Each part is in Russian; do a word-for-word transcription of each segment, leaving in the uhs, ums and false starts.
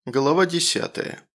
Глава десятая.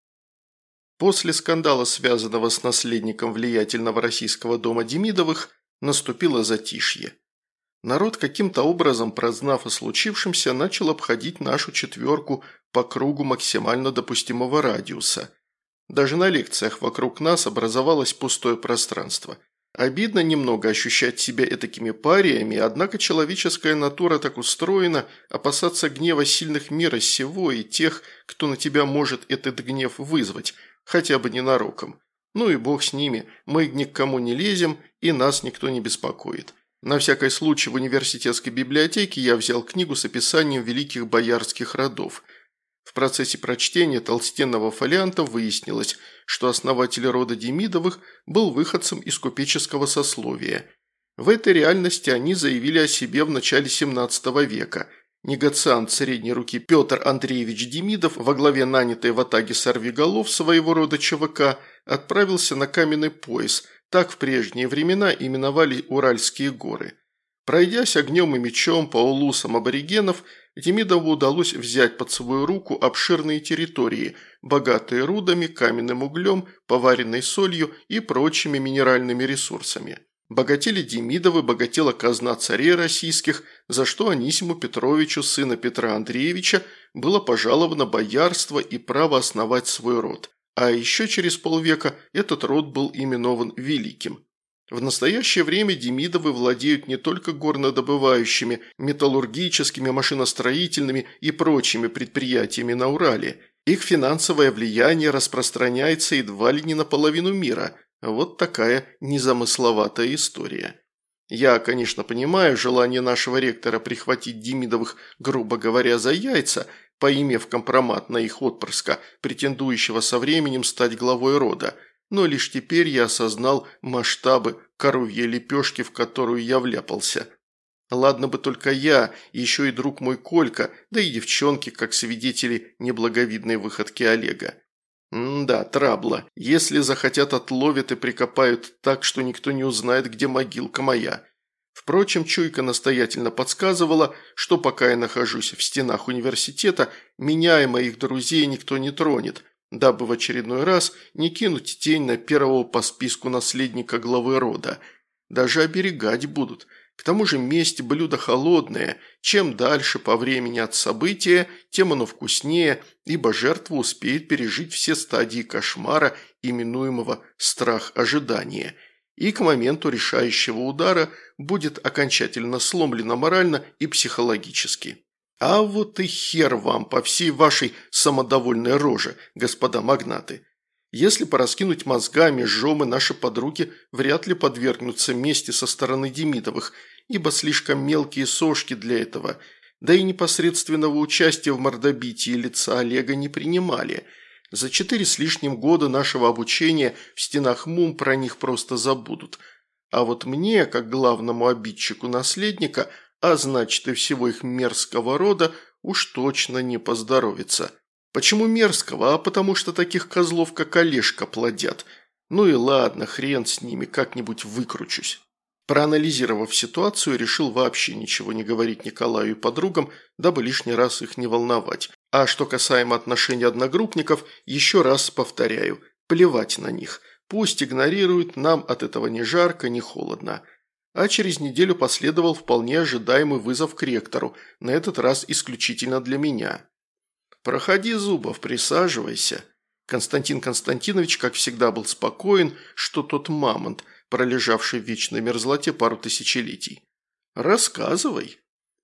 После скандала, связанного с наследником влиятельного российского дома Демидовых, наступило затишье. Народ, каким-то образом прознав о случившемся, начал обходить нашу четверку по кругу максимально допустимого радиуса. Даже на лекциях вокруг нас образовалось пустое пространство. Обидно немного ощущать себя этакими париями, однако человеческая натура так устроена, опасаться гнева сильных мира сего и тех, кто на тебя может этот гнев вызвать, хотя бы ненароком. Ну и бог с ними, мы ни к кому не лезем и нас никто не беспокоит. На всякий случай в университетской библиотеке я взял книгу с описанием великих боярских родов. В процессе прочтения толстенного фолианта выяснилось, что основатель рода Демидовых был выходцем из купеческого сословия. В этой реальности они заявили о себе в начале семнадцатого века. Негациант средней руки Петр Андреевич Демидов во главе нанятой в атаге сорвиголов своего рода ЧВК отправился на каменный пояс, так в прежние времена именовали Уральские горы. Пройдясь огнем и мечом по улусам аборигенов, Демидову удалось взять под свою руку обширные территории, богатые рудами, каменным углем, поваренной солью и прочими минеральными ресурсами. Богатели Демидовы, богатела казна царей российских, за что Анисиму Петровичу, сына Петра Андреевича, было пожаловано боярство и право основать свой род. А еще через полвека этот род был именован Великим. В настоящее время Демидовы владеют не только горнодобывающими, металлургическими, машиностроительными и прочими предприятиями на Урале. Их финансовое влияние распространяется едва ли не на половину мира. Вот такая незамысловатая история. Я, конечно, понимаю желание нашего ректора прихватить Демидовых, грубо говоря, за яйца, поимев компромат на их отпрыска, претендующего со временем стать главой рода. Но лишь теперь я осознал масштабы коровьей лепешки, в которую я вляпался. Ладно бы только я, еще и друг мой Колька, да и девчонки, как свидетели неблаговидной выходки Олега. М-да, трабла. Если захотят, отловят и прикопают так, что никто не узнает, где могилка моя. Впрочем, чуйка настоятельно подсказывала, что пока я нахожусь в стенах университета, меня и моих друзей никто не тронет, дабы в очередной раз не кинуть тень на первого по списку наследника главы рода. Даже оберегать будут. К тому же месть – блюдо холодное. Чем дальше по времени от события, тем оно вкуснее, ибо жертва успеет пережить все стадии кошмара, именуемого страх ожидания. И к моменту решающего удара будет окончательно сломлена морально и психологически. А вот и хер вам по всей вашей самодовольной роже, господа магнаты. Если пораскинуть мозгами, жомы наши подруги вряд ли подвергнутся мести со стороны Демидовых, ибо слишком мелкие сошки для этого, да и непосредственного участия в мордобитии лица Олега не принимали. За четыре с лишним года нашего обучения в стенах МУМ про них просто забудут. А вот мне, как главному обидчику наследника, а значит и всего их мерзкого рода, уж точно не поздоровится. Почему мерзкого? А потому что таких козлов, как Олежка, плодят. Ну и ладно, хрен с ними, как-нибудь выкручусь. Проанализировав ситуацию, решил вообще ничего не говорить Николаю и подругам, дабы лишний раз их не волновать. А что касаемо отношений одногруппников, еще раз повторяю, плевать на них. Пусть игнорируют, нам от этого ни жарко, ни холодно. А через неделю последовал вполне ожидаемый вызов к ректору, на этот раз исключительно для меня. «Проходи, Зубов, присаживайся». Константин Константинович, как всегда, был спокоен, что тот мамонт, пролежавший в вечной мерзлоте пару тысячелетий. «Рассказывай».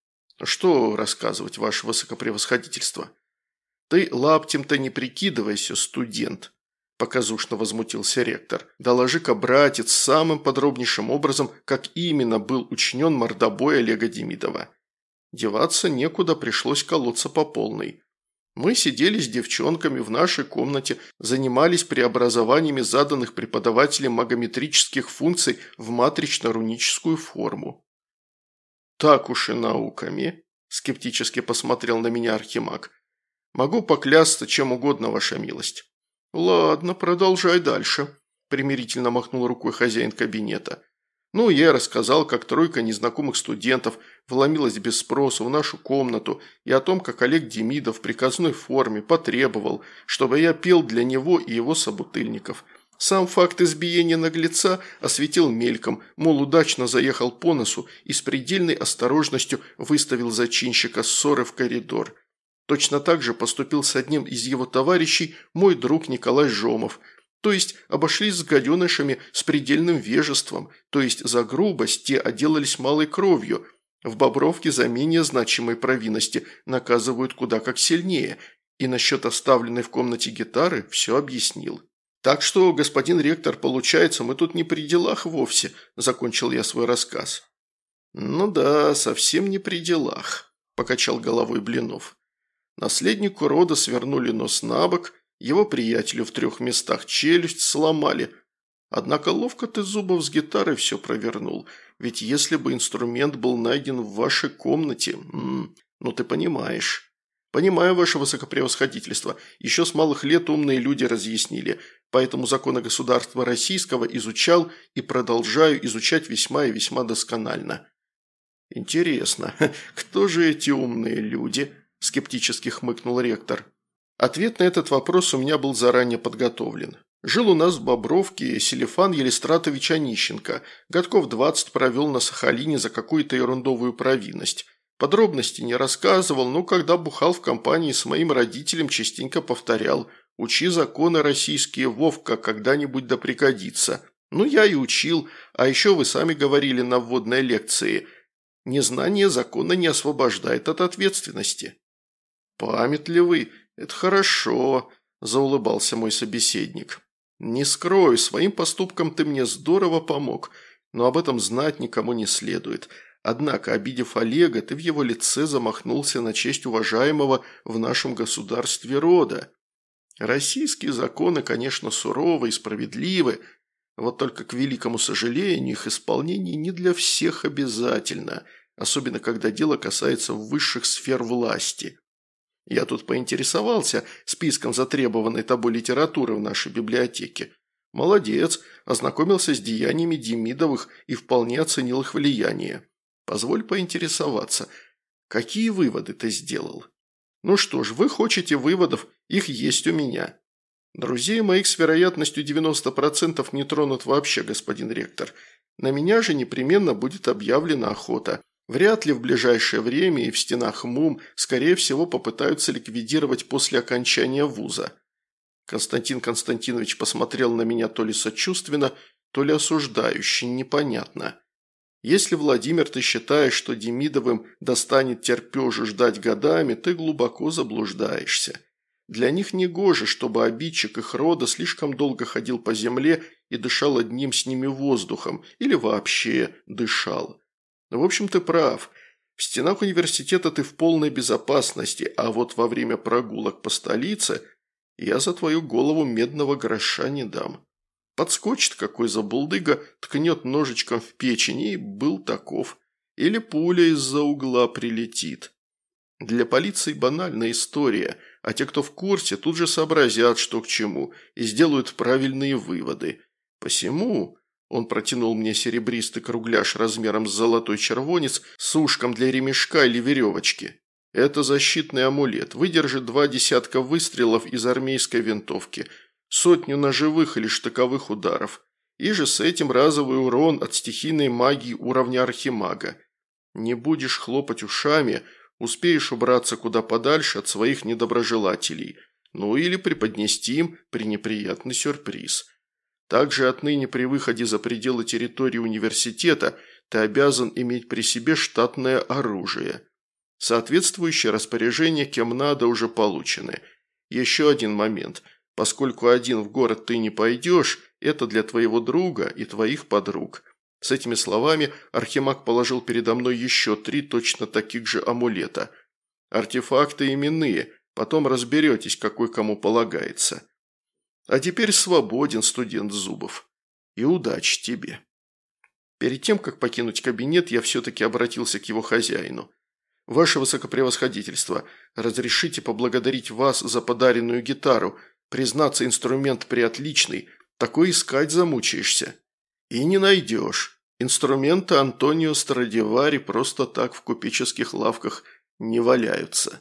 «Что рассказывать, ваше высокопревосходительство?» «Ты лаптем-то не прикидывайся, студент», – показушно возмутился ректор. «Доложи-ка, братец, самым подробнейшим образом, как именно был учинен мордобой Олега Демидова». Деваться некуда, пришлось колоться по полной. Мы сидели с девчонками в нашей комнате, занимались преобразованиями заданных преподавателем магометрических функций в матрично-руническую форму. «Так уж и науками», – скептически посмотрел на меня архимаг. «Могу поклясться чем угодно, ваша милость». «Ладно, продолжай дальше», – примирительно махнул рукой хозяин кабинета. Ну, я рассказал, как тройка незнакомых студентов вломилась без спроса в нашу комнату и о том, как Олег Демидов в приказной форме потребовал, чтобы я пел для него и его собутыльников. Сам факт избиения наглеца осветил мельком, мол, удачно заехал по носу и с предельной осторожностью выставил зачинщика ссоры в коридор. Точно так же поступил с одним из его товарищей мой друг Николай Жомов. То есть обошлись с гаденышами с предельным вежеством, то есть за грубость те отделались малой кровью. В Бобровке за менее значимой провинности наказывают куда как сильнее, и насчет оставленной в комнате гитары все объяснил. «Так что, господин ректор, получается, мы тут не при делах вовсе», – закончил я свой рассказ. «Ну да, совсем не при делах», – покачал головой Блинов. Наследнику рода свернули нос на бок, его приятелю в трех местах челюсть сломали. Однако ловко ты, Зубов, с гитарой все провернул, ведь если бы инструмент был найден в вашей комнате, м-м, ну ты понимаешь». «Понимаю, ваше высокопревосходительство. Еще с малых лет умные люди разъяснили, поэтому законы государства российского изучал и продолжаю изучать весьма и весьма досконально». «Интересно, кто же эти умные люди?» – скептически хмыкнул ректор. Ответ на этот вопрос у меня был заранее подготовлен. Жил у нас в Бобровке Селифан Елистратович Онищенко. Годков двадцать провел на Сахалине за какую-то ерундовую провинность. Подробности не рассказывал, но когда бухал в компании с моим родителем, частенько повторял: «Учи законы российские, Вовка, когда-нибудь да пригодится». Ну, я и учил, а еще вы сами говорили на вводной лекции: «Незнание закона не освобождает от ответственности». «Памятливый, это хорошо», – заулыбался мой собеседник. «Не скрою, своим поступком ты мне здорово помог, но об этом знать никому не следует». Однако, обидев Олега, ты в его лице замахнулся на честь уважаемого в нашем государстве рода. Российские законы, конечно, суровы и справедливы, вот только, к великому сожалению, их исполнение не для всех обязательно, особенно когда дело касается высших сфер власти. Я тут поинтересовался списком затребованной тобой литературы в нашей библиотеке. Молодец, ознакомился с деяниями Демидовых и вполне оценил их влияние. Позволь поинтересоваться, какие выводы ты сделал? Ну что ж, вы хотите выводов, их есть у меня. Друзей моих с вероятностью девяносто процентов не тронут вообще, господин ректор. На меня же непременно будет объявлена охота. Вряд ли в ближайшее время и в стенах МУМ, скорее всего, попытаются ликвидировать после окончания вуза. Константин Константинович посмотрел на меня то ли сочувственно, то ли осуждающе, непонятно. Если, Владимир, ты считаешь, что Демидовым достанет терпежу ждать годами, ты глубоко заблуждаешься. Для них негоже, чтобы обидчик их рода слишком долго ходил по земле и дышал одним с ними воздухом, или вообще дышал. В общем, ты прав. В стенах университета ты в полной безопасности, а вот во время прогулок по столице я за твою голову медного гроша не дам. Подскочит какой забулдыга, ткнет ножичком в печень и был таков. Или пуля из-за угла прилетит. Для полиции банальная история, а те, кто в курсе, тут же сообразят, что к чему, и сделают правильные выводы. Посему он протянул мне серебристый кругляш размером с золотой червонец с ушком для ремешка или веревочки. Это защитный амулет, выдержит два десятка выстрелов из армейской винтовки – сотню ножевых или штыковых ударов, и же с этим разовый урон от стихийной магии уровня архимага. Не будешь хлопать ушами, успеешь убраться куда подальше от своих недоброжелателей, ну или преподнести им пренеприятный сюрприз. Также отныне при выходе за пределы территории университета ты обязан иметь при себе штатное оружие. Соответствующие распоряжения кем надо уже получены. Еще один момент – поскольку один в город ты не пойдешь, это для твоего друга и твоих подруг». С этими словами архимаг положил передо мной еще три точно таких же амулета. «Артефакты именные, потом разберетесь, какой кому полагается. А теперь свободен, студент Зубов. И удачи тебе». Перед тем, как покинуть кабинет, я все-таки обратился к его хозяину. «Ваше высокопревосходительство, разрешите поблагодарить вас за подаренную гитару. Признаться, инструмент приотличный, такой искать замучаешься». «И не найдешь», – Инструменты Антонио Страдивари просто так в купеческих лавках не валяются.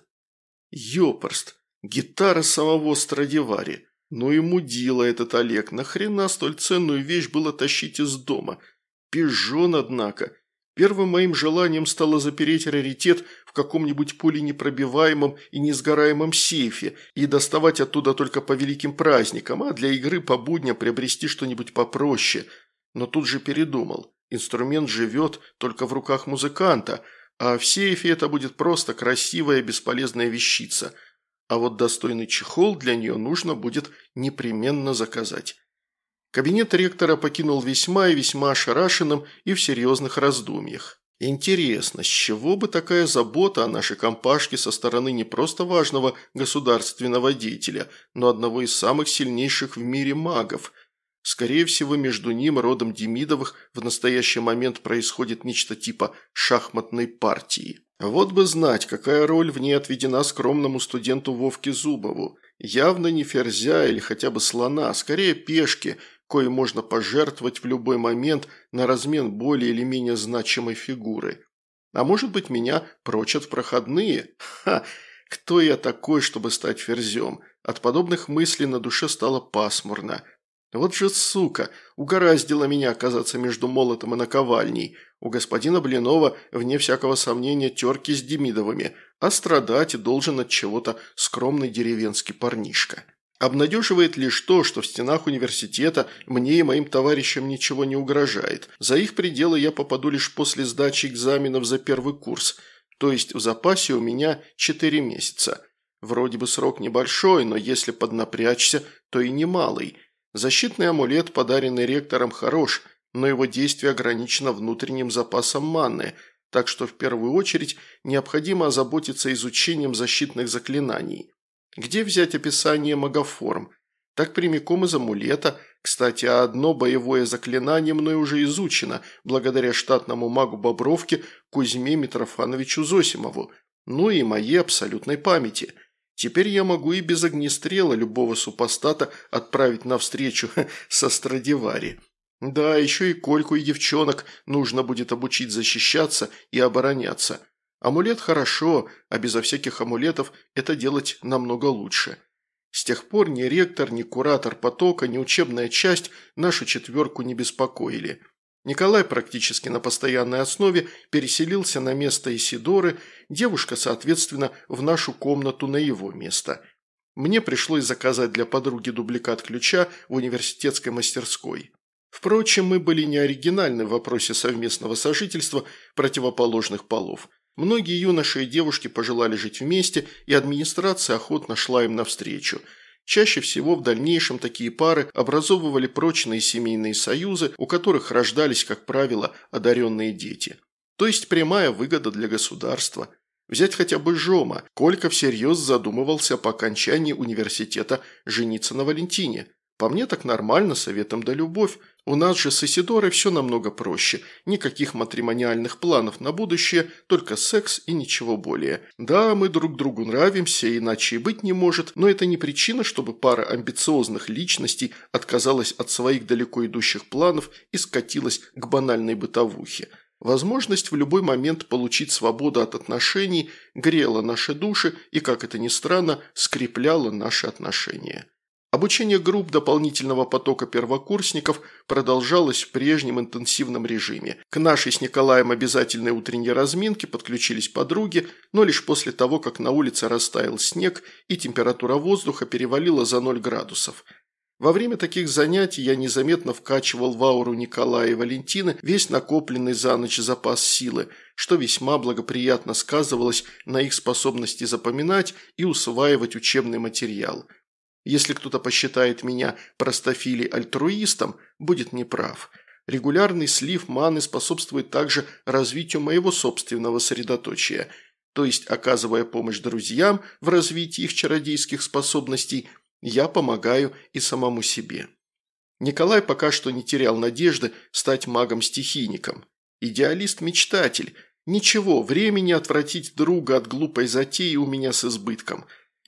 Ёпрст, гитара самого Страдивари. Ну и мудила этот Олег, нахрена столь ценную вещь было тащить из дома? Пижон, однако. Первым моим желанием стало запереть раритет в каком-нибудь пуленепробиваемом и несгораемом сейфе и доставать оттуда только по великим праздникам, а для игры по будням приобрести что-нибудь попроще. Но тут же передумал. Инструмент живет только в руках музыканта, а в сейфе это будет просто красивая бесполезная вещица. А вот достойный чехол для нее нужно будет непременно заказать. Кабинет ректора покинул весьма и весьма ошарашенным и в серьезных раздумьях. Интересно, с чего бы такая забота о нашей компашке со стороны не просто важного государственного деятеля, но одного из самых сильнейших в мире магов? Скорее всего, между ним и родом Демидовых в настоящий момент происходит нечто типа шахматной партии. Вот бы знать, какая роль в ней отведена скромному студенту Вовке Зубову. Явно не ферзя или хотя бы слона, скорее пешки, кое можно пожертвовать в любой момент на размен более или менее значимой фигуры. А может быть, меня прочат в проходные? Ха! Кто я такой, чтобы стать ферзем? От подобных мыслей на душе стало пасмурно. Вот же сука, угораздило меня оказаться между молотом и наковальней. У господина Блинова, вне всякого сомнения, терки с Демидовыми, а страдать должен от чего-то скромный деревенский парнишка. Обнадеживает лишь то, что в стенах университета мне и моим товарищам ничего не угрожает. За их пределы я попаду лишь после сдачи экзаменов за первый курс, то есть в запасе у меня четыре месяца. Вроде бы срок небольшой, но если поднапрячься, то и немалый. Защитный амулет, подаренный ректором, хорош, но его действие ограничено внутренним запасом маны, так что в первую очередь необходимо озаботиться изучением защитных заклинаний. Где взять описание магоформ? Так прямиком из амулета. Кстати, одно боевое заклинание мной уже изучено, благодаря штатному магу Бобровке Кузьме Митрофановичу Зосимову, ну и моей абсолютной памяти. Теперь я могу и без огнестрела любого супостата отправить навстречу со Страдивари. Да, еще и Кольку и девчонок нужно будет обучить защищаться и обороняться. Амулет хорошо, а безо всяких амулетов это делать намного лучше. С тех пор ни ректор, ни куратор потока, ни учебная часть нашу четверку не беспокоили. Николай практически на постоянной основе переселился на место Исидоры, девушка, соответственно, в нашу комнату на его место. Мне пришлось заказать для подруги дубликат ключа в университетской мастерской. Впрочем, мы были не оригинальны в вопросе совместного сожительства противоположных полов. Многие юноши и девушки пожелали жить вместе, и администрация охотно шла им навстречу. Чаще всего в дальнейшем такие пары образовывали прочные семейные союзы, у которых рождались, как правило, одаренные дети. То есть прямая выгода для государства. Взять хотя бы Жома. Колька всерьез задумывался по окончании университета жениться на Валентине. По мне так нормально, советом да любовь. У нас же с Исидорой все намного проще. Никаких матримониальных планов на будущее, только секс и ничего более. Да, мы друг другу нравимся, иначе и быть не может, но это не причина, чтобы пара амбициозных личностей отказалась от своих далеко идущих планов и скатилась к банальной бытовухе. Возможность в любой момент получить свободу от отношений грела наши души и, как это ни странно, скрепляла наши отношения. Обучение групп дополнительного потока первокурсников продолжалось в прежнем интенсивном режиме. К нашей с Николаем обязательной утренней разминке подключились подруги, но лишь после того, как на улице растаял снег и температура воздуха перевалила за ноль градусов. Во время таких занятий я незаметно вкачивал в ауру Николая и Валентины весь накопленный за ночь запас силы, что весьма благоприятно сказывалось на их способности запоминать и усваивать учебный материал. Если кто-то посчитает меня простофилей-альтруистом, будет неправ. Регулярный слив маны способствует также развитию моего собственного средоточия, то есть, оказывая помощь друзьям в развитии их чародейских способностей, я помогаю и самому себе. Николай пока что не терял надежды стать магом-стихийником. Идеалист-мечтатель. Ничего, времени отвратить друга от глупой затеи у меня с избытком.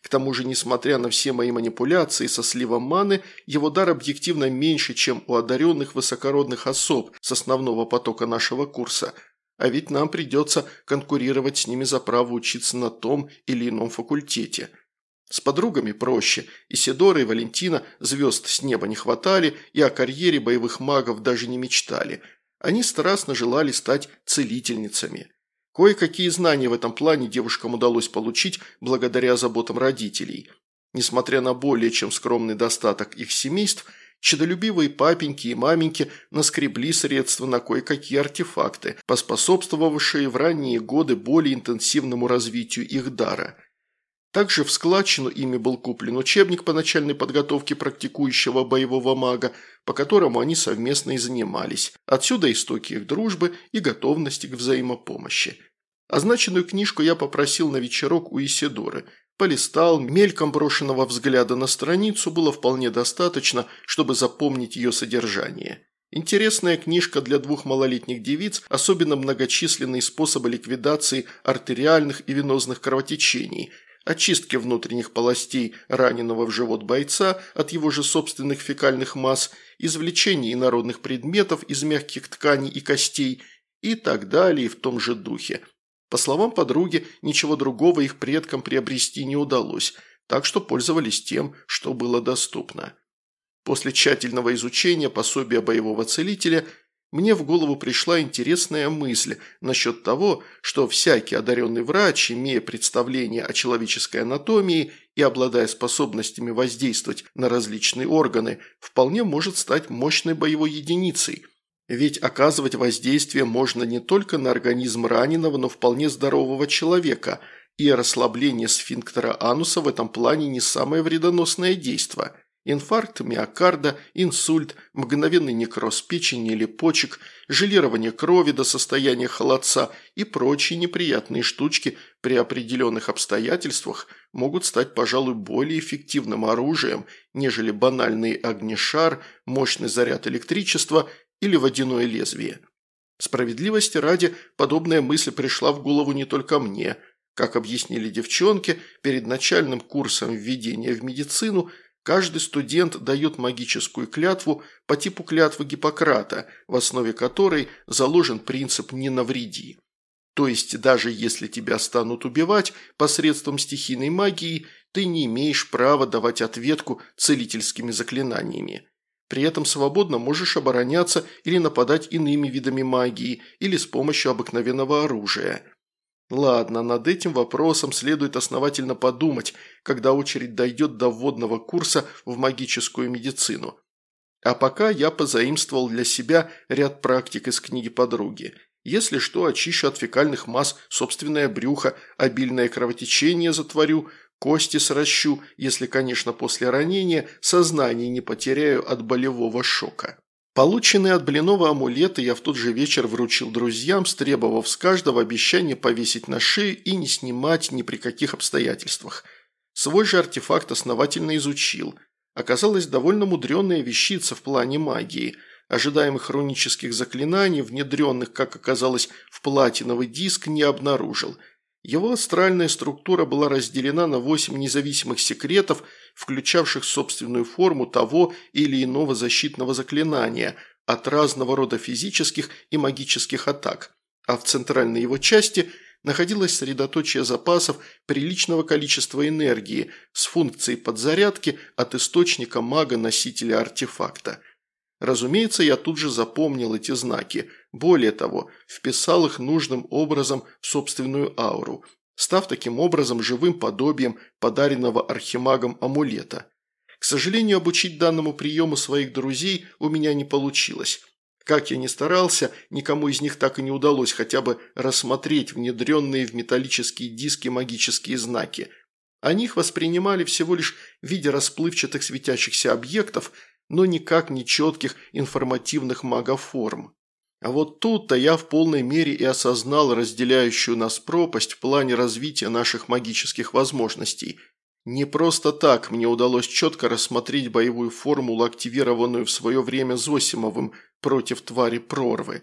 К тому же, несмотря на все мои манипуляции со сливом маны, его дар объективно меньше, чем у одаренных высокородных особ с основного потока нашего курса. А ведь нам придется конкурировать с ними за право учиться на том или ином факультете. С подругами проще. Исидора и Валентина звезд с неба не хватали и о карьере боевых магов даже не мечтали. Они страстно желали стать целительницами. Кое-какие знания в этом плане девушкам удалось получить благодаря заботам родителей. Несмотря на более чем скромный достаток их семейств, чадолюбивые папеньки и маменьки наскребли средства на кое-какие артефакты, поспособствовавшие в ранние годы более интенсивному развитию их дара. Также в складчину ими был куплен учебник по начальной подготовке практикующего боевого мага, по которому они совместно и занимались. Отсюда истоки их дружбы и готовности к взаимопомощи. Означенную книжку я попросил на вечерок у Исидоры. Полистал, мельком брошенного взгляда на страницу было вполне достаточно, чтобы запомнить ее содержание. Интересная книжка для двух малолетних девиц, особенно многочисленные способы ликвидации артериальных и венозных кровотечений, очистки внутренних полостей раненого в живот бойца от его же собственных фекальных масс, извлечение инородных предметов из мягких тканей и костей и так далее в том же духе. По словам подруги, ничего другого их предкам приобрести не удалось, так что пользовались тем, что было доступно. После тщательного изучения пособия боевого целителя мне в голову пришла интересная мысль насчет того, что всякий одаренный врач, имея представление о человеческой анатомии и обладая способностями воздействовать на различные органы, вполне может стать мощной боевой единицей. Ведь оказывать воздействие можно не только на организм раненого, но вполне здорового человека, и расслабление сфинктера ануса в этом плане не самое вредоносное действие. Инфаркт миокарда, инсульт, мгновенный некроз печени или почек, желирование крови до состояния холодца и прочие неприятные штучки при определенных обстоятельствах могут стать, пожалуй, более эффективным оружием, нежели банальный огнешар, мощный заряд электричества или водяное лезвие. Справедливости ради, подобная мысль пришла в голову не только мне. Как объяснили девчонки, перед начальным курсом введения в медицину каждый студент дает магическую клятву по типу клятвы Гиппократа, в основе которой заложен принцип «не навреди». То есть даже если тебя станут убивать посредством стихийной магии, ты не имеешь права давать ответку целительскими заклинаниями. При этом свободно можешь обороняться или нападать иными видами магии или с помощью обыкновенного оружия. Ладно, над этим вопросом следует основательно подумать, когда очередь дойдет до вводного курса в магическую медицину. А пока я позаимствовал для себя ряд практик из книги подруги. Если что, очищу от фекальных масс собственное брюхо, обильное кровотечение затворю, кости сращу, если, конечно, после ранения сознание не потеряю от болевого шока. Полученные от Блинова амулеты я в тот же вечер вручил друзьям, стребовав с каждого обещание повесить на шею и не снимать ни при каких обстоятельствах. Свой же артефакт основательно изучил. Оказалась довольно мудреная вещица в плане магии. Ожидаемых рунических заклинаний, внедренных, как оказалось, в платиновый диск, не обнаружил. Его астральная структура была разделена на восемь независимых секретов, включавших собственную форму того или иного защитного заклинания от разного рода физических и магических атак, а в центральной его части находилось средоточие запасов приличного количества энергии с функцией подзарядки от источника мага-носителя артефакта. Разумеется, я тут же запомнил эти знаки, более того, вписал их нужным образом в собственную ауру, став таким образом живым подобием подаренного архимагом амулета. К сожалению, обучить данному приему своих друзей у меня не получилось. Как я ни старался, никому из них так и не удалось хотя бы рассмотреть внедренные в металлические диски магические знаки. Они их воспринимали всего лишь в виде расплывчатых светящихся объектов, но никак не четких информативных магоформ. А вот тут-то я в полной мере и осознал разделяющую нас пропасть в плане развития наших магических возможностей. Не просто так мне удалось четко рассмотреть боевую формулу, активированную в свое время Зосимовым против твари прорвы.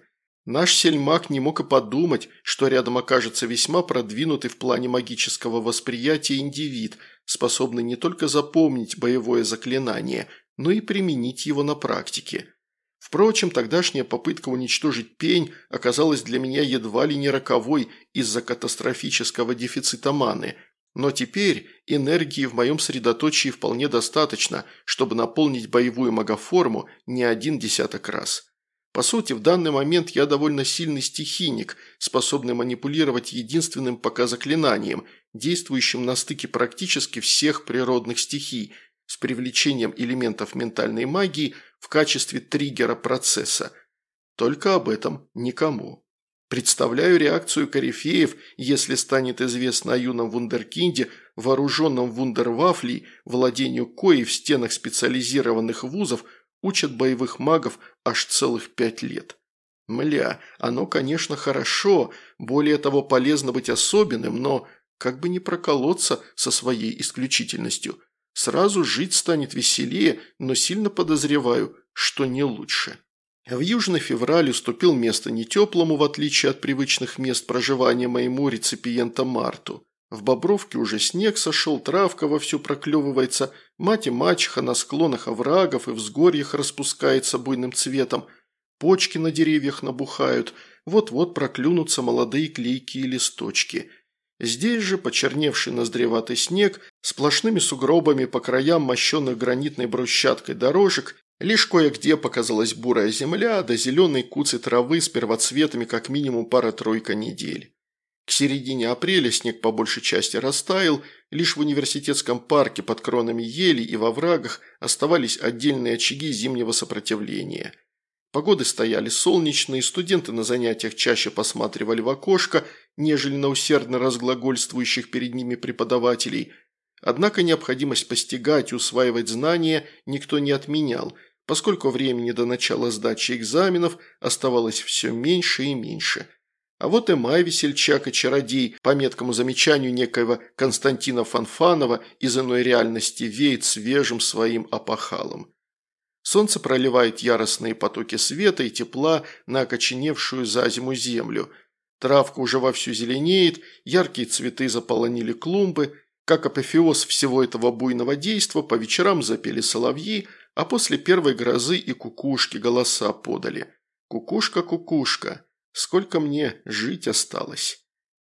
Наш сельмаг не мог и подумать, что рядом окажется весьма продвинутый в плане магического восприятия индивид, способный не только запомнить боевое заклинание, но и применить его на практике. Впрочем, тогдашняя попытка уничтожить пень оказалась для меня едва ли не роковой из-за катастрофического дефицита маны, но теперь энергии в моем средоточии вполне достаточно, чтобы наполнить боевую магоформу не один десяток раз. По сути, в данный момент я довольно сильный стихийник, способный манипулировать единственным пока заклинанием, действующим на стыке практически всех природных стихий, с привлечением элементов ментальной магии в качестве триггера процесса. Только об этом никому. Представляю реакцию корифеев, если станет известно о юном вундеркинде, вооруженном вундервафлей, владению коей в стенах специализированных вузов учат боевых магов аж целых пять лет. Мля, оно, конечно, хорошо, более того, полезно быть особенным, но как бы не проколоться со своей исключительностью. Сразу жить станет веселее, но сильно подозреваю, что не лучше. В южный февраль уступил место не теплому, в отличие от привычных мест проживания моему реципиента Марту. В Бобровке уже снег сошел, травка вовсю проклевывается, мать и мачеха на склонах оврагов и взгорьях распускается буйным цветом, почки на деревьях набухают, вот-вот проклюнутся молодые клейкие листочки. Здесь же почерневший ноздреватый снег, сплошными сугробами по краям мощенных гранитной брусчаткой дорожек, лишь кое-где показалась бурая земля, да зеленые куцы травы с первоцветами как минимум пара-тройка недель. К середине апреля снег по большей части растаял, лишь в университетском парке под кронами елей и во врагах оставались отдельные очаги зимнего сопротивления. Погоды стояли солнечные, студенты на занятиях чаще посматривали в окошко, нежели на усердно разглагольствующих перед ними преподавателей. Однако необходимость постигать и усваивать знания никто не отменял, поскольку времени до начала сдачи экзаменов оставалось все меньше и меньше. А вот и май весельчак и чародей, по меткому замечанию некоего Константина Фанфанова, из иной реальности веет свежим своим опахалом. Солнце проливает яростные потоки света и тепла на окоченевшую за зиму землю. Травка уже вовсю зеленеет, яркие цветы заполонили клумбы. Как апофеоз всего этого буйного действа, по вечерам запели соловьи, а после первой грозы и кукушки голоса подали. «Кукушка, кукушка, сколько мне жить осталось?»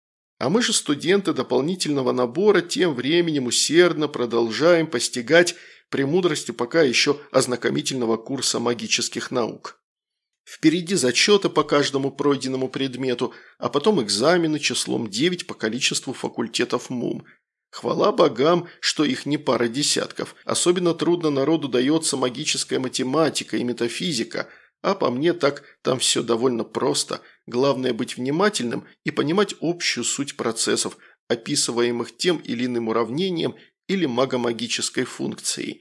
А мы же, студенты дополнительного набора, тем временем усердно продолжаем постигать премудрости пока еще ознакомительного курса магических наук. Впереди зачеты по каждому пройденному предмету, а потом экзамены числом девять по количеству факультетов МУМ. Хвала богам, что их не пара десятков. Особенно трудно народу дается магическая математика и метафизика, а по мне так там все довольно просто. Главное быть внимательным и понимать общую суть процессов, описываемых тем или иным уравнением или магомагической функцией.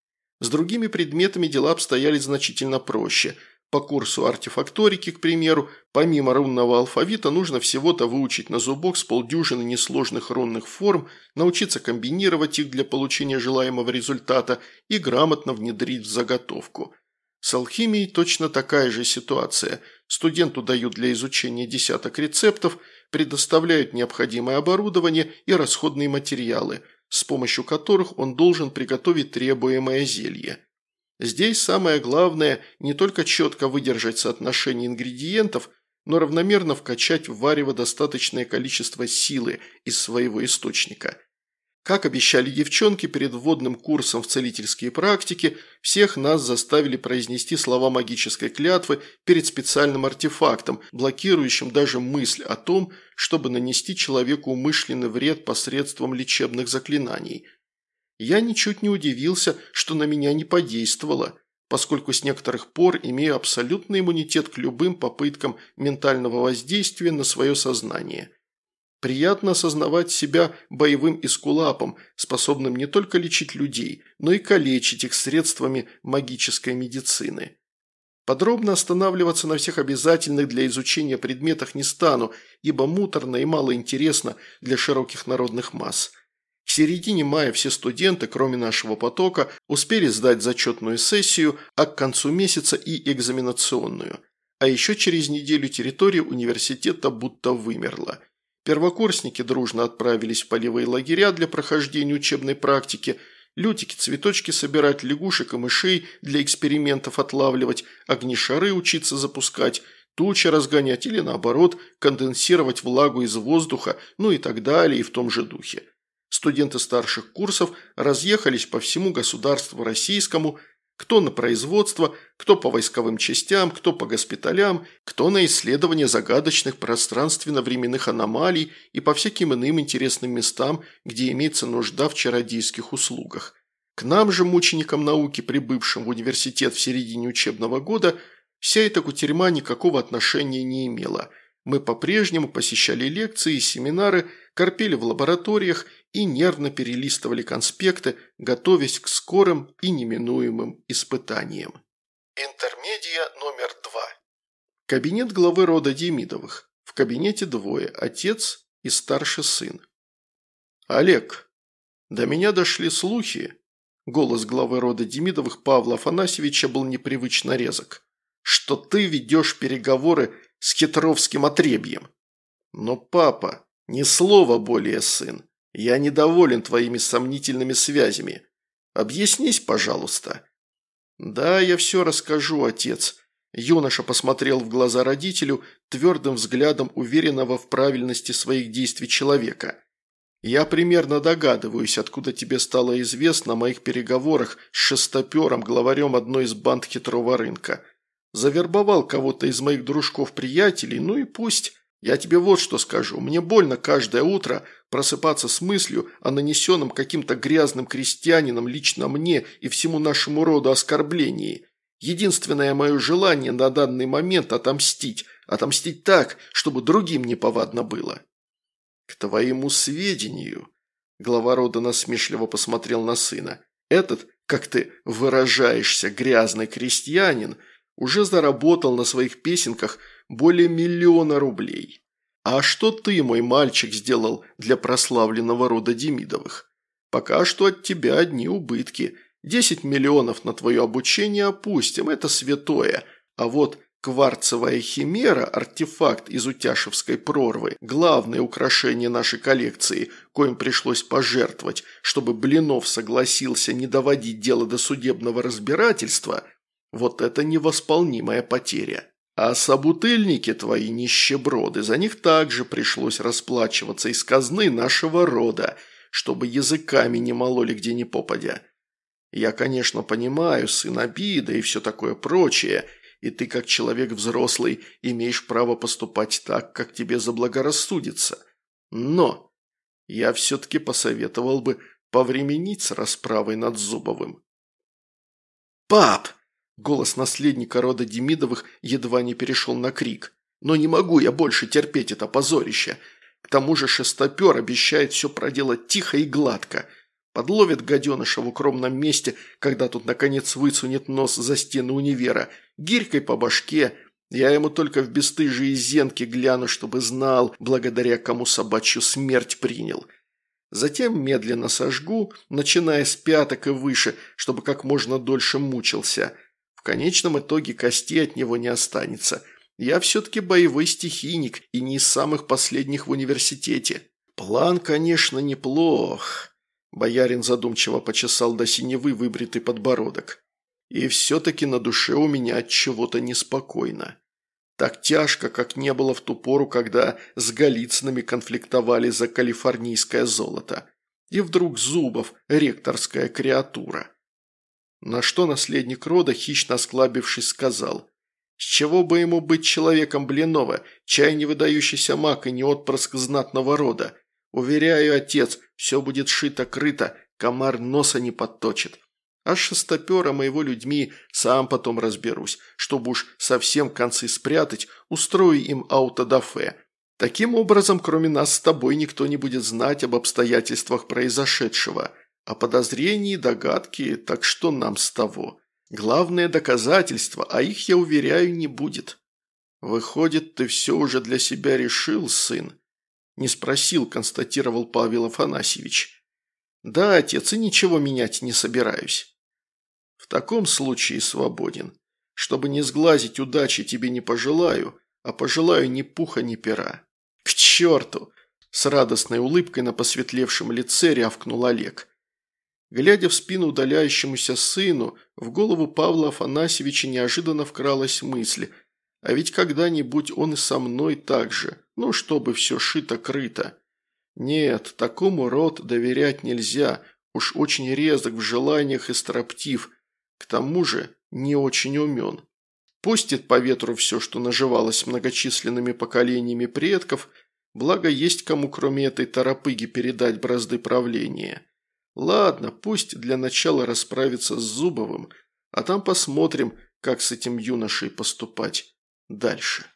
С другими предметами дела обстояли значительно проще. По курсу артефакторики, к примеру, помимо рунного алфавита нужно всего-то выучить на зубок с полдюжины несложных рунных форм, научиться комбинировать их для получения желаемого результата и грамотно внедрить в заготовку. С алхимией точно такая же ситуация. Студенту дают для изучения десяток рецептов, предоставляют необходимое оборудование и расходные материалы, с помощью которых он должен приготовить требуемое зелье. Здесь самое главное не только четко выдержать соотношение ингредиентов, но равномерно вкачать в варево достаточное количество силы из своего источника. Как обещали девчонки перед вводным курсом в целительские практики, всех нас заставили произнести слова магической клятвы перед специальным артефактом, блокирующим даже мысль о том, чтобы нанести человеку умышленный вред посредством лечебных заклинаний. Я ничуть не удивился, что на меня не подействовало, поскольку с некоторых пор имею абсолютный иммунитет к любым попыткам ментального воздействия на свое сознание. Приятно осознавать себя боевым эскулапом, способным не только лечить людей, но и калечить их средствами магической медицины. Подробно останавливаться на всех обязательных для изучения предметах не стану, ибо муторно и мало интересно для широких народных масс. К середине мая все студенты, кроме нашего потока, успели сдать зачетную сессию, а к концу месяца и экзаменационную. А еще через неделю территория университета будто вымерла. Первокурсники дружно отправились в полевые лагеря для прохождения учебной практики, лютики цветочки собирать, лягушек и мышей для экспериментов отлавливать, огнешары учиться запускать, тучи разгонять или, наоборот, конденсировать влагу из воздуха, ну и так далее, и в том же духе. Студенты старших курсов разъехались по всему государству российскому, кто на производство, кто по войсковым частям, кто по госпиталям, кто на исследование загадочных пространственно-временных аномалий и по всяким иным интересным местам, где имеется нужда в чародейских услугах. К нам же, мученикам науки, прибывшим в университет в середине учебного года, вся эта кутерьма никакого отношения не имела. Мы по-прежнему посещали лекции и семинары, корпели в лабораториях и нервно перелистывали конспекты, готовясь к скорым и неминуемым испытаниям. Интермедия номер два. Кабинет главы рода Демидовых. В кабинете двое – отец и старший сын. «Олег, до меня дошли слухи». Голос главы рода Демидовых Павла Афанасьевича был непривычно резок. «Что ты ведешь переговоры с хитровским отребьем». «Но, папа, ни слова более, сын. Я недоволен твоими сомнительными связями. Объяснись, пожалуйста». «Да, я все расскажу, отец». Юноша посмотрел в глаза родителю твердым взглядом уверенного в правильности своих действий человека. «Я примерно догадываюсь, откуда тебе стало известно о моих переговорах с Шестопером, главарем одной из банд хитрого рынка. Завербовал кого-то из моих дружков-приятелей, ну и пусть. Я тебе вот что скажу. Мне больно каждое утро просыпаться с мыслью о нанесенном каким-то грязным крестьянином лично мне и всему нашему роду оскорблении. Единственное мое желание на данный момент – отомстить. Отомстить так, чтобы другим неповадно было». «К твоему сведению», – глава рода насмешливо посмотрел на сына, – «этот, как ты выражаешься, грязный крестьянин – уже заработал на своих песенках более миллиона рублей. А что ты, мой мальчик, сделал для прославленного рода Демидовых? Пока что от тебя одни убытки. Десять миллионов на твое обучение опустим, это святое. А вот кварцевая химера, артефакт из Утяшевской прорвы, главное украшение нашей коллекции, коим пришлось пожертвовать, чтобы Блинов согласился не доводить дело до судебного разбирательства – вот это невосполнимая потеря. А собутыльники твои нищеброды, за них также пришлось расплачиваться из казны нашего рода, чтобы языками не мололи где ни попадя. Я, конечно, понимаю, сын, обида и все такое прочее, и ты, как человек взрослый, имеешь право поступать так, как тебе заблагорассудится. Но я все-таки посоветовал бы повременить с расправой над Зубовым». «Пап!» Голос наследника рода Демидовых едва не перешел на крик. «Но не могу я больше терпеть это позорище. К тому же Шестопер обещает все проделать тихо и гладко. Подловит гаденыша в укромном месте, когда тут наконец высунет нос за стены универа, гирькой по башке. Я ему только в бесстыжие зенки гляну, чтобы знал, благодаря кому собачью смерть принял. Затем медленно сожгу, начиная с пяток и выше, чтобы как можно дольше мучился. В конечном итоге костей от него не останется. Я все-таки боевой стихийник и не из самых последних в университете. План, конечно, неплох». Боярин задумчиво почесал до синевы выбритый подбородок. «И все-таки на душе у меня от чего-то неспокойно. Так тяжко, как не было в ту пору, когда с Голицынами конфликтовали за калифорнийское золото. И вдруг Зубов – ректорская креатура». На что наследник рода, хищно осклабившись, сказал: «С чего бы ему быть человеком Блинова, чай не выдающийся маг и не отпрыск знатного рода? Уверяю, отец, все будет шито-крыто, комар носа не подточит. А с Шестопером и его людьми сам потом разберусь, чтобы уж совсем концы спрятать, устрою им аутодафе. Таким образом, кроме нас с тобой, никто не будет знать об обстоятельствах произошедшего. А подозрения и догадки, так что нам с того? Главное доказательство, а их, я уверяю, не будет». «Выходит, ты все уже для себя решил, сын?» Не спросил, констатировал Павел Афанасьевич. «Да, отец, и ничего менять не собираюсь». «В таком случае свободен. Чтобы не сглазить удачи тебе не пожелаю, а пожелаю ни пуха, ни пера». «К черту!» – с радостной улыбкой на посветлевшем лице рявкнул Олег. Глядя в спину удаляющемуся сыну, в голову Павла Афанасьевича неожиданно вкралась мысль: а ведь когда-нибудь он и со мной так же, ну, чтобы все шито-крыто. Нет, такому род доверять нельзя, уж очень резок в желаниях и строптив, к тому же не очень умен. Пустит по ветру все, что наживалось многочисленными поколениями предков, благо есть кому кроме этой торопыги передать бразды правления. Ладно, пусть для начала расправится с Зубовым, а там посмотрим, как с этим юношей поступать дальше.